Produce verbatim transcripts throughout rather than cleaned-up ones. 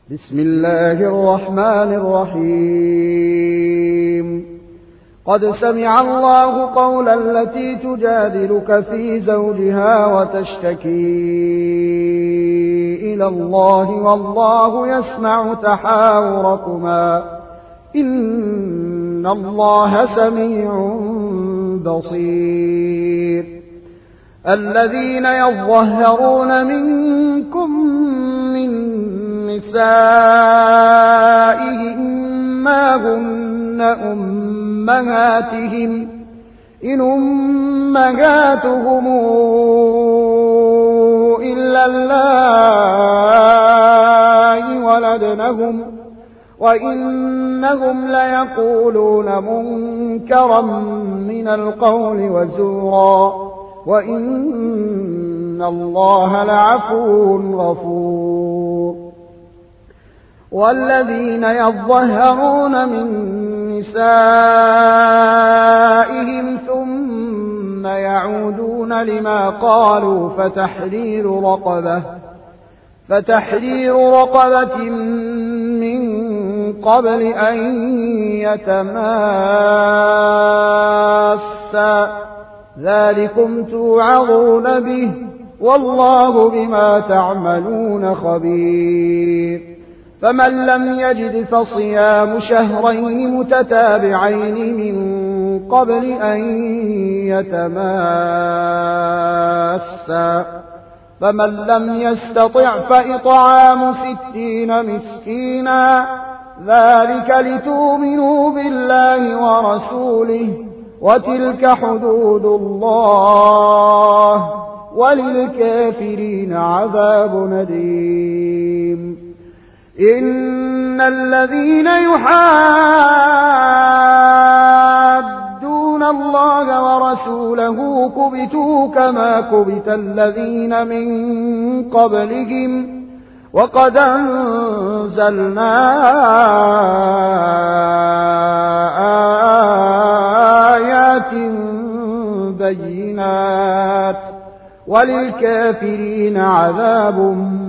بسم الله الرحمن الرحيم قد سمع الله قول التي تجادلك في زوجها وتشتكي إلى الله والله يسمع تحاوركما إن الله سميع بصير الذين يظهرون منكم من نسائهم ما هن أمهاتهم إن أمهاتهم إلا اللائي ولدنهم وإنهم ليقولون منكرا من القول وزورا وإن الله لعفو غفور والذين يظهرون من نسائهم ثم يعودون لما قالوا فتحرير رقبة فتحرير رقبة من قبل أن يتماسا ذلكم توعظون به والله بما تعملون خبير فمن لم يجد فصيام شهرين متتابعين من قبل أن يتماسا فمن لم يستطع فإطعام ستين مسكينا ذلك لتؤمنوا بالله ورسوله وتلك حدود الله وللكافرين عذاب أليم إن الذين يحادون الله ورسوله كبتوا كما كبت الذين من قبلهم وقد أنزلنا آيات بينات وللكافرين عذاب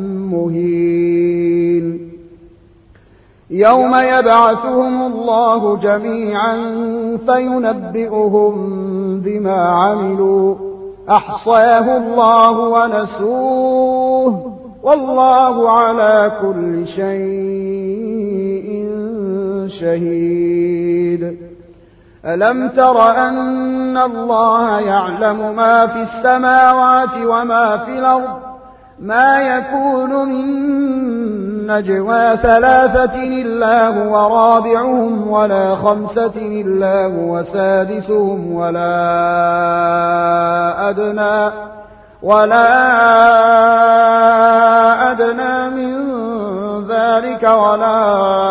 مهين يوم يبعثهم الله جميعا فينبئهم بما عملوا أحصاه الله ونسوه والله على كل شيء شهيد ألم تر أن الله يعلم ما في السماوات وما في الأرض ما يكون من نجوى ثلاثة إلا هو رابعهم ولا خمسة إلا هو سادسهم ولا أدنى ولا أدنى من ذلك ولا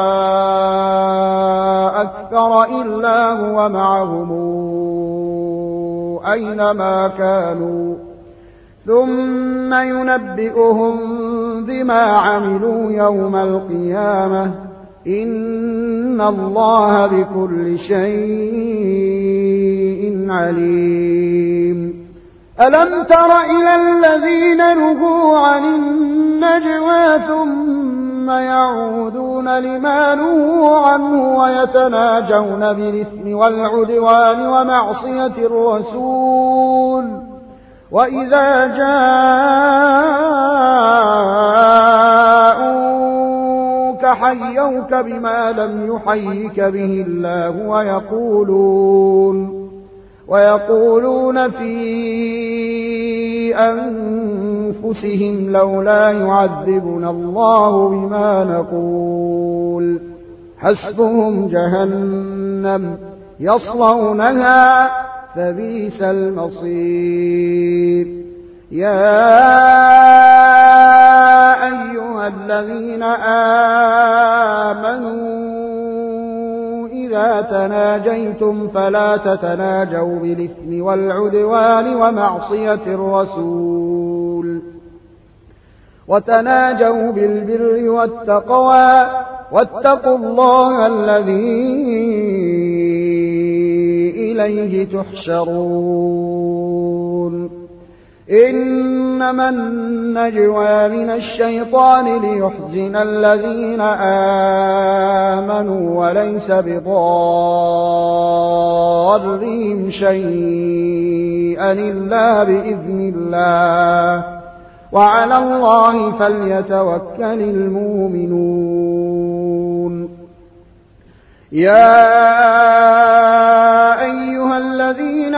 أكثر إلا هو معهم أينما كانوا ثم ينبئهم بما عملوا يوم القيامة إن الله بكل شيء عليم ألم تر إلى الذين نهوا عن النجوى ثم يعودون لما نهوا عنه ويتناجون بالإثم والعدوان ومعصية الرسول وإذا جاءوك حيوك بما لم يحيك به الله ويقولون ويقولون في أنفسهم لولا يعذبنا الله بما نقول حسبهم جهنم يصلونها فبئس المصير يا أيها الذين آمنوا إذا تناجيتم فلا تتناجوا بالإثم والعدوان ومعصية الرسول وتناجوا بالبر والتقوى واتقوا الله الذي إليه تحشرون إنما النجوى من الشيطان ليحزن الذين آمنوا وليس بضارهم شيئا إلا بإذن الله وعلى الله فليتوكل المؤمنون. يا أيها الذين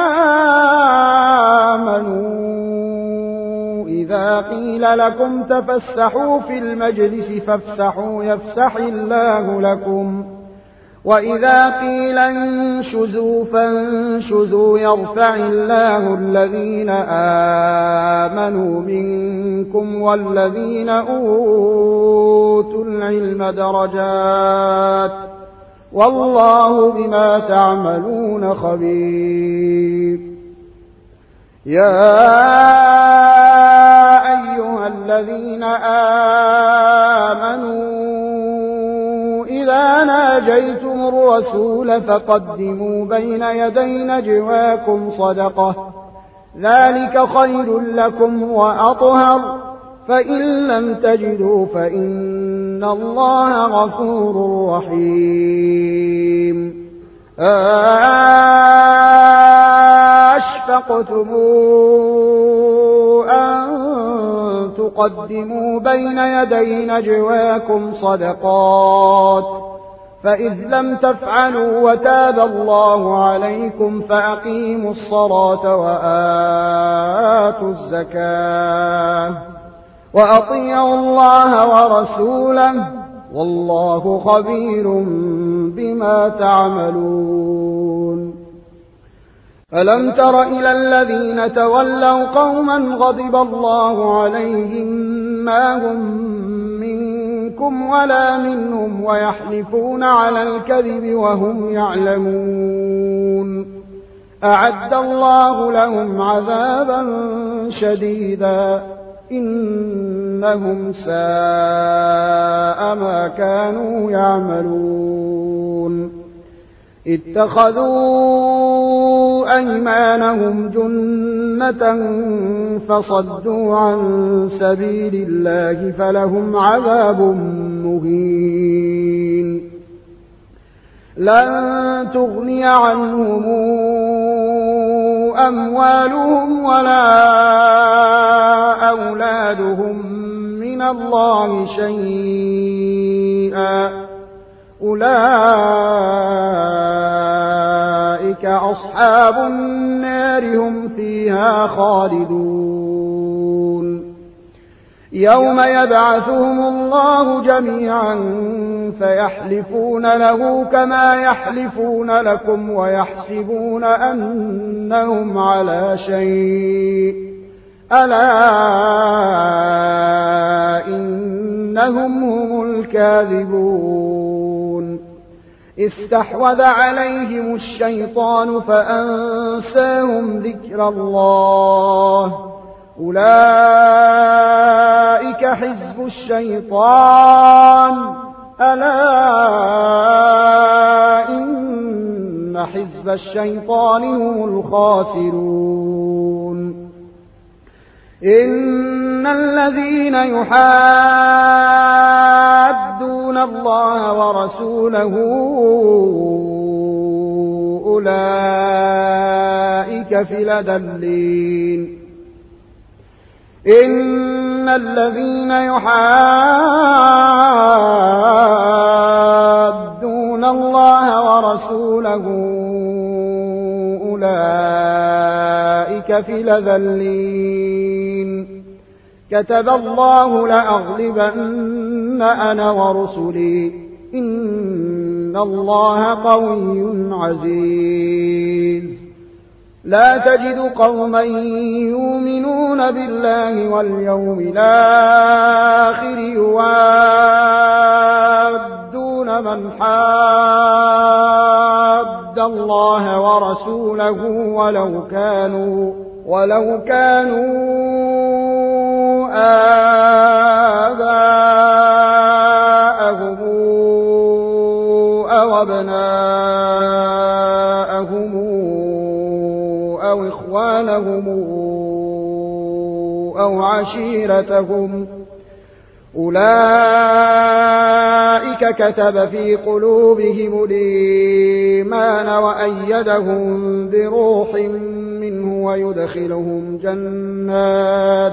آمنوا إذا قيل لكم تفسحوا في المجلس فافسحوا يفسح الله لكم وإذا قيل انشزوا فانشزوا يرفع الله الذين آمنوا منكم والذين أوتوا العلم درجات والله بما تعملون خبير. يا أيها الذين آمنوا إذا ناجيتم الرسول فقدموا بين يدي نجواكم صدقة ذلك خير لكم وأطهر فإن لم تجدوا فإن الله غفور رحيم. أشفقتم أن تقدموا بين يدي نجواكم صدقات فإذ لم تفعلوا وتاب الله عليكم فأقيموا الصلاة وآتوا الزكاة وأطيعوا الله ورسوله والله خبير بما تعملون. ألم تر إلى الذين تولوا قوما غضب الله عليهم ما هم منكم ولا منهم ويحلفون على الكذب وهم يعلمون أعد الله لهم عذابا شديدا إنهم ساء ما كانوا يعملون. اتخذوا أيمانهم جنة فصدوا عن سبيل الله فلهم عذاب مهين. لن تغني عنهم أموالهم ولا أولادهم من الله شيئا أولئك أصحاب النار هم فيها خالدون. يوم يبعثهم الله جميعا فيحلفون له كما يحلفون لكم ويحسبون أنهم على شيء ألا إنهم هم الكاذبون. استحوذ عليهم الشيطان فأنساهم ذكر الله أولئك حزب الشيطان ألا إن حزب الشيطان هم الخاسرون. إن الذين يحادون الله ورسوله أولئك في الأذلين. إن الذين يحادون الله ورسوله أولئك في الأذلين. كتب الله لأغلبن أنا ورسلي إن الله قوي عزيز. لا تجد قوما يؤمنون بالله واليوم الآخر يوادون من حاد الله ورسوله ولو كانوا ولو كانوا آباءهم أو أبناءهم أو إخوانهم أو عشيرتهم أولئك كتب في قلوبهم الإيمان وأيدهم بروح منه ويدخلهم جنات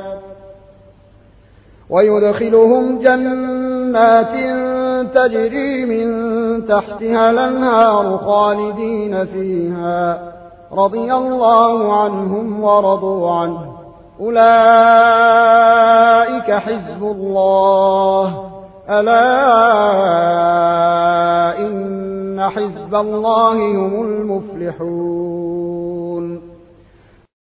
ويدخلهم جنات تجري من تحتها الأنهار خالدين فيها رضي الله عنهم ورضوا عنه أولئك حزب الله ألا إن حزب الله هم المفلحون